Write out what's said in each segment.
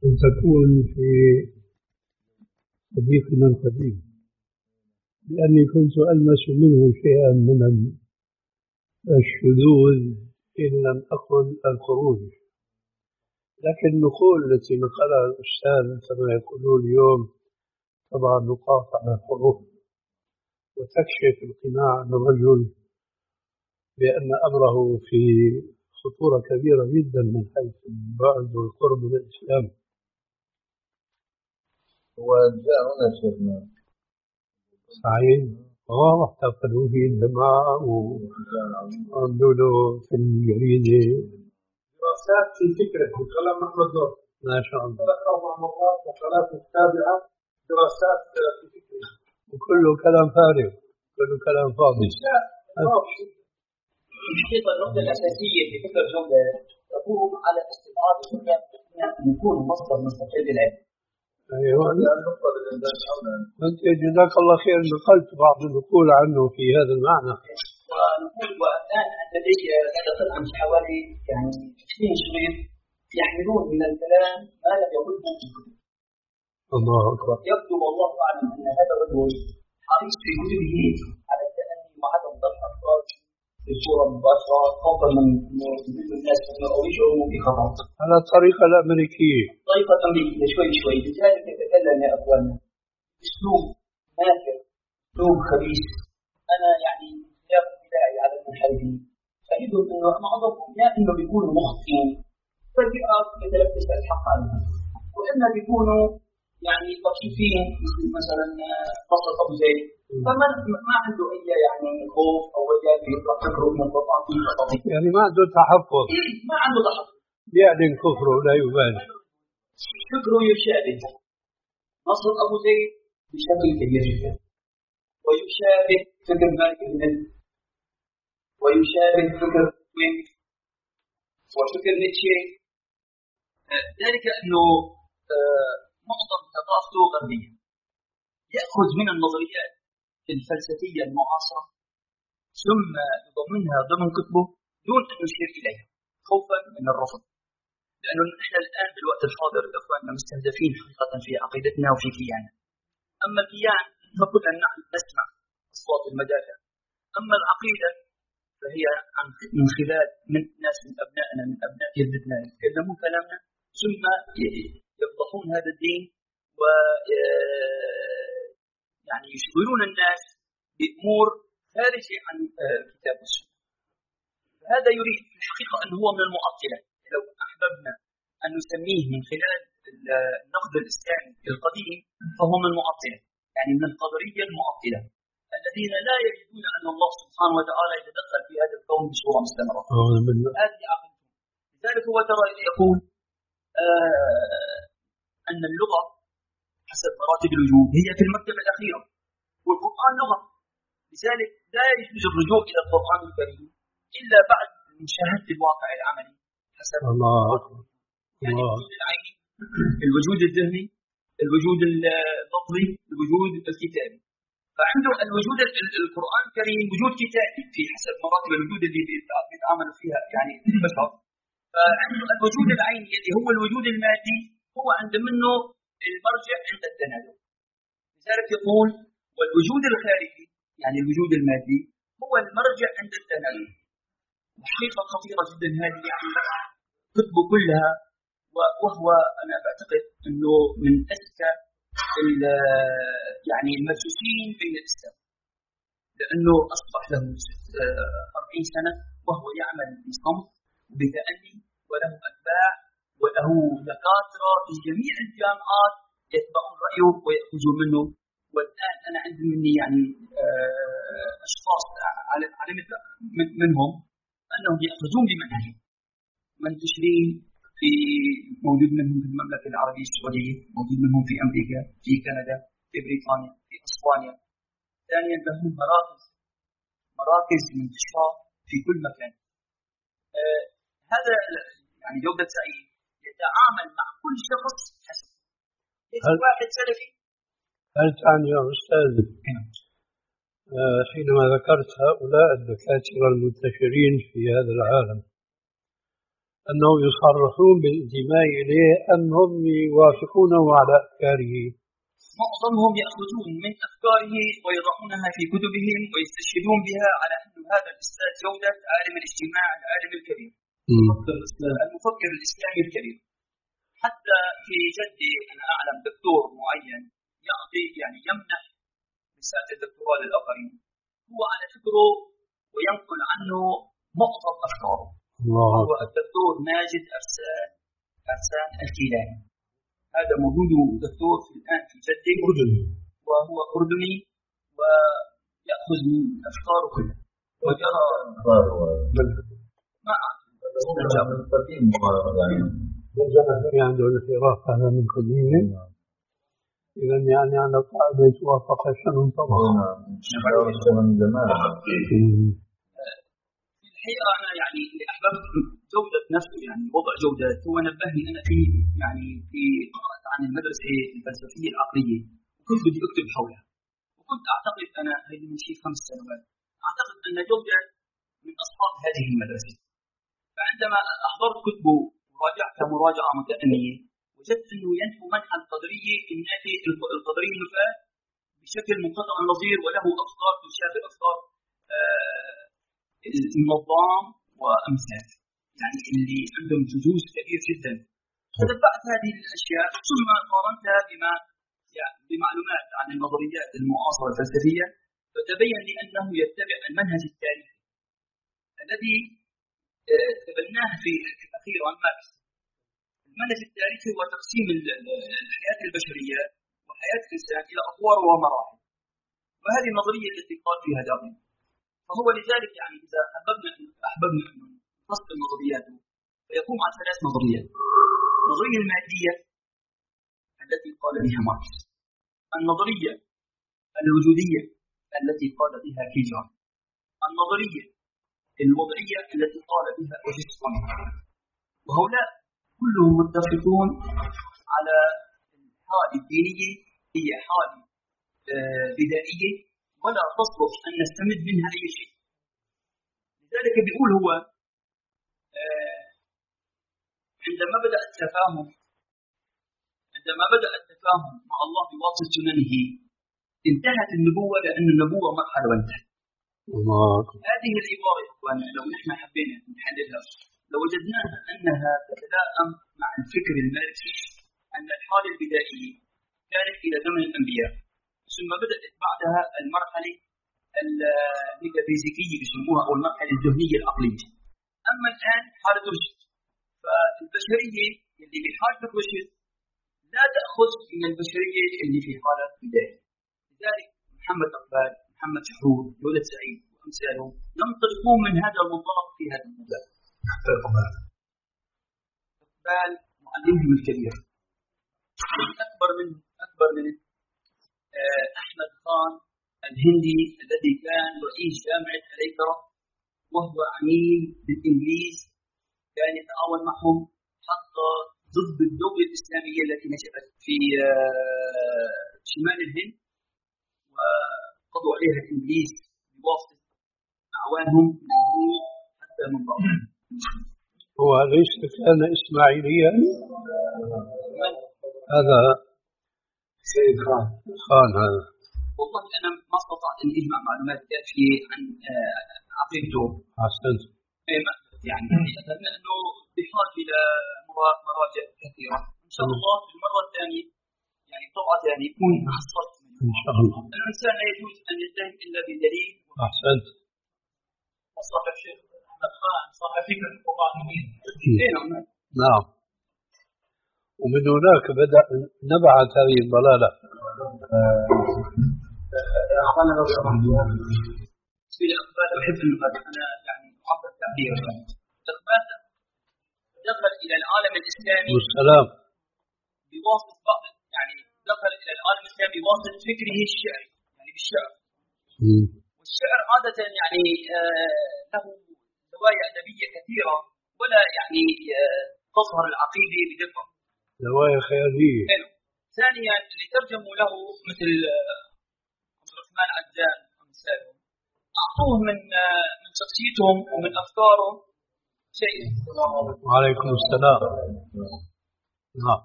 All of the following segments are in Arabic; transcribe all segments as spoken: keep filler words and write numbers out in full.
أن تكون في صديقنا القديم، لأني كنت ألمس منه شيئا من الشذوذ إن لم أقل الخروج، لكن النقول التي نقلها الأستاذ كما يقولون اليوم طبعا نقاط على الحروف وتكشف القناع عن الرجل بأن أمره في خطورة كبيرة جدا من حيث البعد والقرب من الإسلام. وجاء هنا شيخنا صحيح، اه احتفلوا في الجماعة وعملوا له في الجريدة دراسات في فكرة كلام محمد نور ما شاء الله، ثلاث أربع مرات وثلاث متابعة دراسات في فكرة، وكله كلام فارغ، كله كلام فاضي. الحقيقة النقطة الأساسية في فكرة الجملة تقوم على استبعاد الدنيا أن يكون مصدر مستقل للعلم. أيوة، أنت جزاك الله خير نقلت بعض النقول عنه في هذا المعنى. ونقول والآن لدي هذا قطعة من حوالي يعني عشرين شريط يحملون من الكلام ما لم يقله في الكتب. الله أكبر. يبدو والله أعلم أن هذا الرجل حريص في كتبه على التأني وعدم ضرب الأفراد بصورة مباشرة خوفا من من الناس أو يشعروا بخطأ. على الطريقة الأمريكية. الطريقة الأمريكية شوي شوي، لذلك يتكلم يا أخواننا أسلوب ناكر، أسلوب خبيث. أنا يعني سياق ابتدائي على المنحرفين أجدهم إنه معظمهم يا إنه بيكونوا مخطئين فالفئة يتلبس الحق عليهم، وإما بيكونوا يعني ضعيفين مثلا قصة أبو زيد، فما ما عنده أي يعني خوف أو وجل يطلع فكره من القرآن، يعني ما عنده تحفظ، ما عنده تحفظ، يعلن كفره لا يبالي، فكره يشابه نصر أبو زيد بشكل كبير جدا، ويشابه فكر مالك بن ويشابه فكر وين وفكر نيتشه. ذلك أنه معظم ثقافته غربية، يأخذ من النظريات الفلسفية المعاصرة ثم يضمنها ضمن كتبه دون أن يشير إليها خوفا من الرفض، لأنه نحن الآن في الوقت الحاضر إخواننا مستهدفين حقيقة في عقيدتنا وفي كياننا. أما الكيان فكلنا نسمع أصوات المدافع، أما العقيدة فهي عن من خلال من ناس من أبنائنا من أبناء جدتنا يتكلمون كلامنا ثم يفضحون هذا الدين و يعني يشغلون الناس بأمور خارجة عن كتاب السنة. هذا يريد في الحقيقة أن هو من المعطلة، لو أحببنا أن نسميه من خلال النقد الإسلامي القديم فهو من المعطلة، يعني من القدرية المعطلة الذين لا يجدون أن الله سبحانه وتعالى يتدخل في هذا الكون بصورة مستمرة. هذه عقيدة. لذلك هو ترى يقول آه أن اللغة حسب مراتب الوجود هي في المرتبة الأخيرة، والقرآن لغة، لذلك لا يجوز الرجوع إلى القرآن الكريم إلا بعد مشاهدة الواقع العملي حسب الله يعني الوجود العيني، الوجود الذهني، الوجود اللفظي، الوجود الكتابي. فعنده الوجود القرآن الكريم وجود كتابي في حسب مراتب الوجود اللي بيتعامل فيها يعني البشر. فعنده الوجود العيني اللي هو الوجود المادي هو عند منه المرجع عند التنازل. لذلك يقول والوجود الخارجي يعني الوجود المادي هو المرجع عند التنازل. وحقيقة خطيرة جدا هذه يعني كتبه كلها، وهو أنا بعتقد أنه من أذكى يعني المدسوسين بين الإسلام، لأنه أصبح له أربعين سنة وهو يعمل بصمت وبتأني وله أتباع وله دكاترة في جميع الجامعات يتبعون رأيه ويأخذون منه. والآن أنا عندي مني يعني أشخاص علمت منهم أنهم يأخذون بمنهجه، منتشرين في موجود منهم في المملكة العربية السعودية، موجود منهم في أمريكا، في كندا، في بريطانيا، في إسبانيا. ثانيا لهم مراكز مراكز منتشرة في كل مكان. آه هذا يعني جودة سعيد يتعامل مع كل شخص حسب واحد سلفي. هل تعني يا أستاذ آه حينما ذكرت هؤلاء الدكاترة المنتشرين في هذا العالم أنهم يصرحون بالانتماء إليه أم هم يوافقونه على أفكاره؟ معظمهم يأخذون من أفكاره ويضعونها في كتبهم ويستشهدون بها على أن هذا الأستاذ جودة عالم الاجتماع العالم الكبير المفكر الإسلامي الكبير. حتى في جدي أنا أعلم دكتور معين يعطي يعني يمنح رسالة الدكتوراه للآخرين، هو على فكره وينقل عنه معظم أفكاره. هو الدكتور ماجد أرسان أرسان الكيلاني، هذا موجود دكتور في الآن في جدي أردني، وهو أردني ويأخذ من أفكاره كلها وجرى ما استجاب عنده الانحراف هذا من قديم. إذا يعني على قاعدة وافق شنو طبعا من زمان. الحقيقة أنا يعني اللي أحببت جودة نفسه، يعني وضع جودة هو نبهني أنا في يعني في قرأت عن المدرسة الفلسفية العقلية وكنت بدي أكتب حولها، وكنت أعتقد أنا هذه من شيء خمس سنوات أعتقد أن جودة من أصحاب هذه المدرسة. فعندما أحضرت كتبه وراجعتها مراجعة متأنية وجدت أنه ينفو منحى القدرية الناتي القدرية النفاة بشكل منقطع النظير، وله أفكار تشابه أفكار آه النظام وأمثال يعني اللي عندهم جزوز كبير جدا. فتبعت هذه الأشياء ثم قارنتها بما يعني بمعلومات عن النظريات المعاصرة الفلسفية، فتبين لي أنه يتبع المنهج التاريخي الذي تبناه في أخيرا ماركس. المنهج التاريخي هو تقسيم الحياة البشرية وحياة الإنسان إلى أطوار ومراحل، وهذه النظرية التي قال فيها داروين. فهو لذلك يعني إذا أحببنا أحببنا أن نفصل نظرياته فيقوم عن ثلاث نظريات: النظرية المادية التي قال بها ماركس، النظرية الوجودية التي قال بها كيجار، النظرية الوضعية التي قال بها أوغسطين. وهؤلاء كلهم متفقون على الحالة الدينية هي حالة بدائية ولا تصلح أن نستمد منها أي شيء. لذلك بيقول هو عندما بدأ التفاهم عندما بدأ التفاهم مع الله بواسطة سننه انتهت النبوة، لأن النبوة مرحلة وانتهت. هذه العبارة إخواننا لو نحن حبينا نحللها لوجدناها أنها تتلائم مع الفكر الماركسي أن الحالة البدائية كانت إلى زمن الأنبياء، ثم بدأت بعدها المرحلة الميتافيزيكية يسموها أو المرحلة الذهنية العقلية. أما الآن حالة رشد، فالبشرية اللي في حالة الرشد لا تأخذ من البشرية اللي في حالة بداية. لذلك محمد أقبال، محمد شحرور، دولة سعيد وأمثالهم ينطلقون من هذا المنطلق في هذا المجال. أقبال معلمهم الكبير أكبر من أكبر من أحمد خان الهندي الذي كان رئيس جامعة الأيكرة وهو عميل بالإنجليز، كان يتعاون معهم حتى ضد الدولة الإسلامية التي نشأت في شمال الهند، وقضوا عليها الإنجليز بواسطة أعوانهم حتى من بعض. هو ليس كان إسماعيليا هذا سيد خان خان هذا. والله أنا ما استطعت أن أجمع معلومات كافية عن عقيدته. أحسنت. يعني لأنه بحاجة إلى مراجع كثيرة. إن شاء الله في المرة الثانية يعني طبعا يعني يكون حصلت إن شاء الله. الإنسان لا يجوز أن يتهم إلا بدليل. أحسنت. وصاحب الشيخ أحمد خان صاحب فكرة القرآنيين. نعم. ومن هناك بدأ نبعث هذه الضلالة. أخوانا لو سمحت في الأقبال أحب اللغة، أنا يعني أعبر التعبير. الأقبال دخل إلى العالم الإسلامي والسلام بواسطة بعض يعني دخل إلى العالم الإسلامي بواسطة فكره الشعري يعني بالشعر. م. والشعر عادة يعني له زوايا أدبية كثيرة ولا يعني تظهر العقيدة بدقة. زوايا خيالية. ثانيا اللي ترجموا له مثل عبد الرحمن عزام وأمثاله أعطوه من من شخصيتهم ومن أفكارهم شيء. وعليكم السلام. نعم.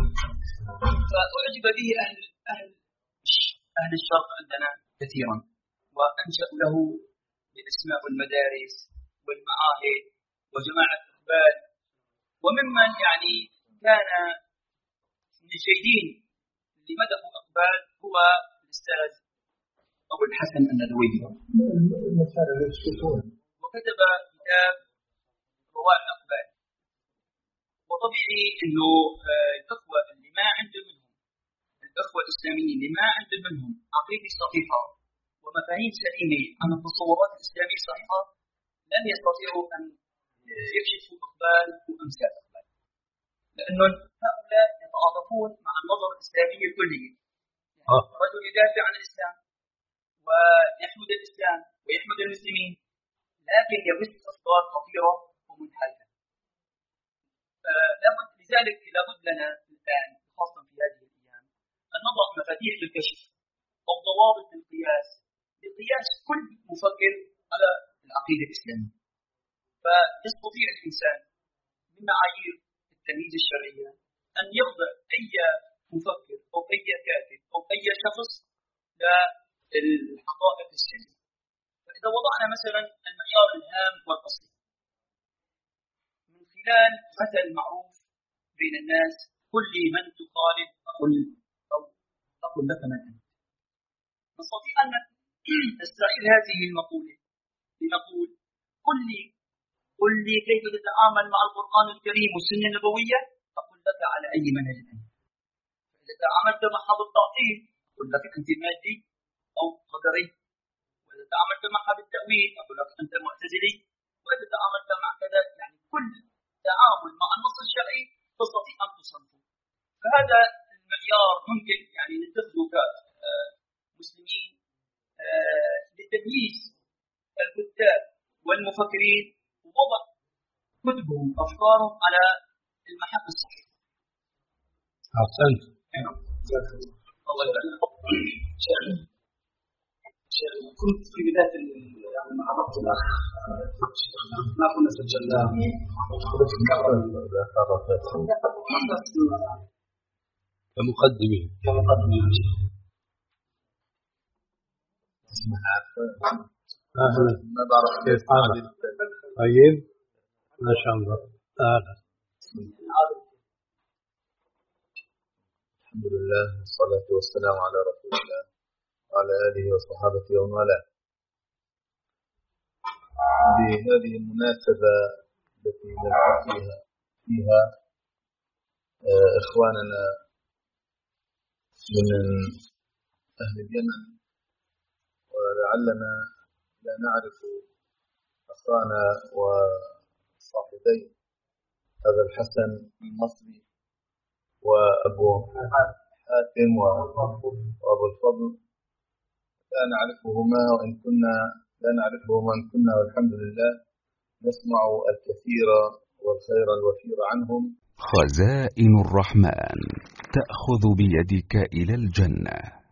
فأعجب به أهل أهل أهل الشرق عندنا كثيرا، وأنشأوا له بأسماء المدارس والمعاهد وجماعة إقبال، وممن يعني كان من الجيدين اللي مدحوا إقبال هو الأستاذ أبو الحسن الندوي، وكتب كتاب رواء الإقبال. وطبيعي إنه الأخوة اللي ما عندهم منهم الأخوة الإسلاميين اللي ما عندهم منهم عقيدة صحيحة ومفاهيم سليمة عن التصورات الإسلامية الصحيحة لن يستطيعوا أن يكشفوا إقبال وأمثال إقبال، لأنه هؤلاء يتعاطفون مع النظرة الإسلامية الكلية. رجل يدافع عن الإسلام ويحمد الإسلام ويحمد المسلمين، لكن يبث أفكار خطيرة ومنحرفة. لابد لذلك لابد لنا الآن خاصة في هذه الأيام أن نضع مفاتيح للكشف أو ضوابط للقياس لقياس كل مفكر على العقيدة الإسلامية. فيستطيع الإنسان من معايير التمييز الشرعية أن يخضع أي مفكر أو أي كاتب أو أي شخص للحقائق السليمة. فإذا وضعنا مثلا المعيار الهام والأصلي من خلال مثل معروف بين الناس: قل لي من تخالف أقول أو أقول لك من أنت. نستطيع أن نستعير هذه المقولة لنقول: قل لي قل لي كيف تتعامل مع القرآن الكريم والسنة النبوية، أقول لك على أي منهج أنت. إذا تعاملت مع حب التعطيل أقول لك أنت مادي أو قدري، وإذا تعاملت مع حب التأويل أقول لك أنت معتزلي، وإذا تعاملت مع كذا، يعني كل تعامل مع النص الشرعي تستطيع أن تصنفه. فهذا المعيار ممكن يعني نتخذه كمسلمين لتمييز الكتاب والمفكرين ووضع كتبهم أفكارهم على المحك الصحيح. أحسنت. الله يبارك. كنت في بداية يعني مع ربط الأخ ما كنا سجلنا كمقدمة كمقدمة أهلا. ما بعرف كيف حالك؟ طيب ما شاء الله. أهلا. الحمد لله والصلاة والسلام على رسول الله وعلى آله وصحابته ومن والاه. بهذه المناسبة التي نلقى فيها فيها إخواننا من أهل اليمن، ولعلنا لا نعرف أخانا وصاحبي هذا الحسن المصري وأبو حاتم وأبو الفضل، لا نعرفهما وإن كنا لا نعرفهما وإن كنا والحمد لله نسمع الكثير والخير الوفير عنهم. خزائن الرحمن تأخذ بيدك إلى الجنة.